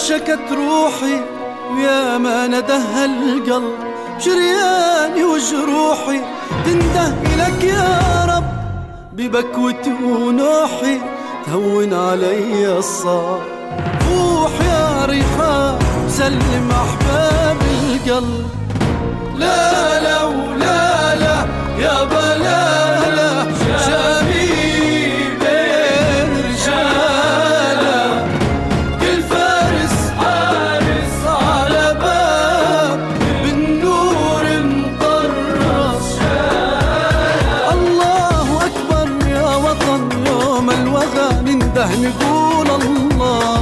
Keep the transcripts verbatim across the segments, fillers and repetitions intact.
شكت روحي ويا ما ندهى القلب شرياني وجروحي تنده إلك يا رب ببكوتي ونوحي تهون علي الصعب. روح يا ريحان سلم أحباب القلب. لا لا ولا لا يا بلالا شبيب الرجالة كل فارس حارس على باب بالنور مطرس. الله أكبر يا وطن يوم الوغى ننده نقول الله.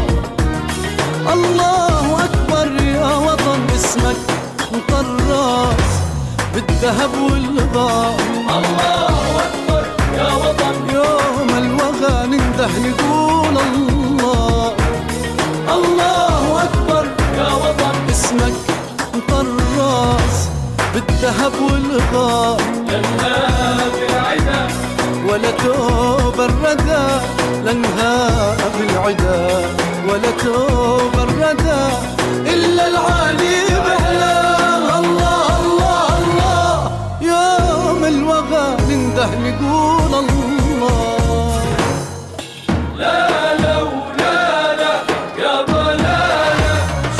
الله أكبر يا وطن اسمك مطرس بالذهب والغار. الله أكبر يا وطن يوم الوغى ننده نقول الله. الله أكبر يا وطن اسمك مطرس بالذهب والغار. لنا بالعدا ولا توب الردى لنها بالعدا ولا توب الردى إلا العالي بأعلاه. الله الله الله يوم الوغى ننده نقول الله. لا لا ولا لا يا بلالا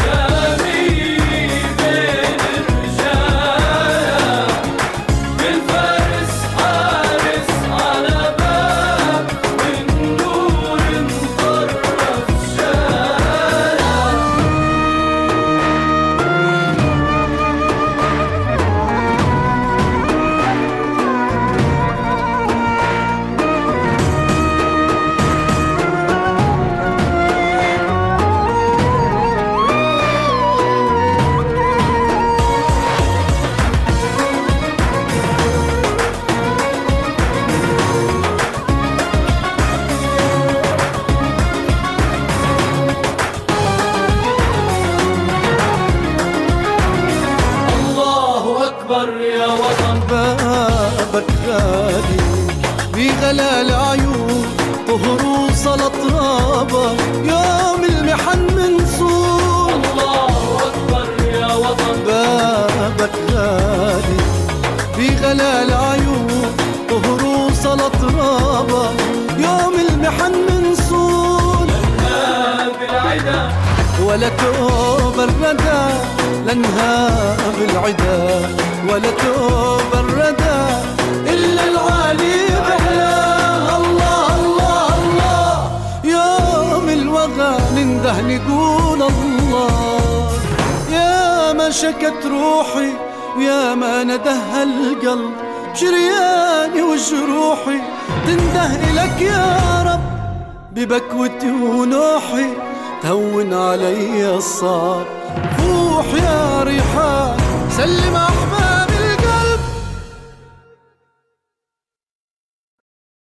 شبيب الرجالة كل فارس حارس على باب بالنور مطرس شارع. الله أكبر يا وطن بابك غالي بغلا العيون طهر وصل طرابة يوم المحن منصور. الله أكبر يا وطن بابك غالي بغلا العيون طهر وصل طرابة يوم المحن منصور. لنا بالعدا ولا توب الردى لنها بالعدا ولا توب الردى إلا العالي بأعلاه. الله الله الله يوم الوغى ننده نقول الله. يا ما شكت روحي ويا ما ندهى القلب شرياني وجروحي تنده إلك يا رب ببكوتي ونوحي تهون علي الصعب. روح يا ريحان سلم أحباب